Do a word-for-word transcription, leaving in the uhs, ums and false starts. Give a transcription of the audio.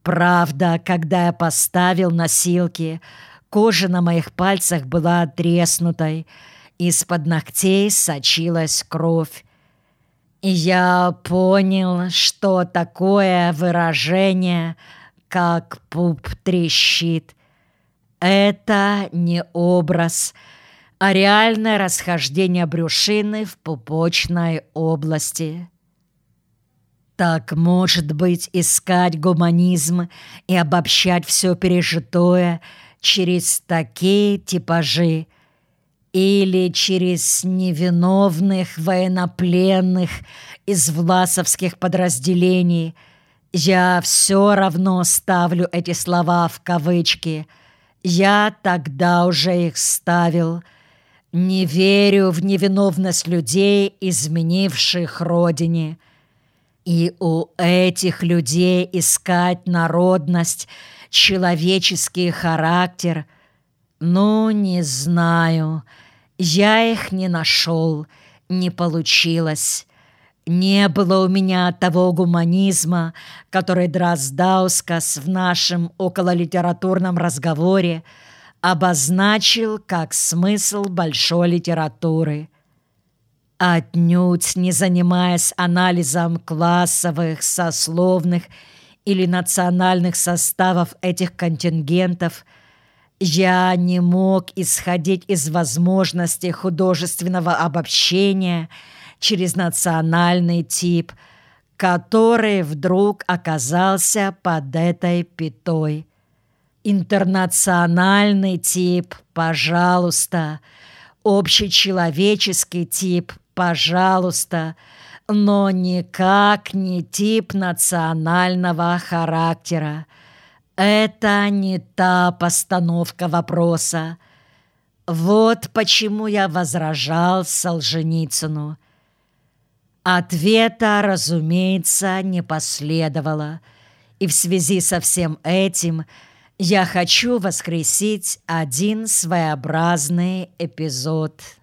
Правда, когда я поставил носилки, кожа на моих пальцах была треснутой, из-под ногтей сочилась кровь. И я понял, что такое выражение, как пуп трещит. Это не образ, а реальное расхождение брюшины в пупочной области. Так, может быть, искать гуманизм и обобщать все пережитое через такие типажи или через невиновных военнопленных из власовских подразделений. Я все равно ставлю эти слова в кавычки. Я тогда уже их ставил. Не верю в невиновность людей, изменивших родине. И у этих людей искать народность, человеческий характер, ну, не знаю. Я их не нашел, не получилось. Не было у меня того гуманизма, который Дроздаускас в нашем окололитературном разговоре обозначил как смысл большой литературы. Отнюдь не занимаясь анализом классовых, сословных или национальных составов этих контингентов, я не мог исходить из возможности художественного обобщения через национальный тип, который вдруг оказался под этой пятой. Интернациональный тип, пожалуйста, общечеловеческий тип, пожалуйста, но никак не тип национального характера. Это не та постановка вопроса. Вот почему я возражал Солженицыну. Ответа, разумеется, не последовало, и в связи со всем этим я хочу воскресить один своеобразный эпизод.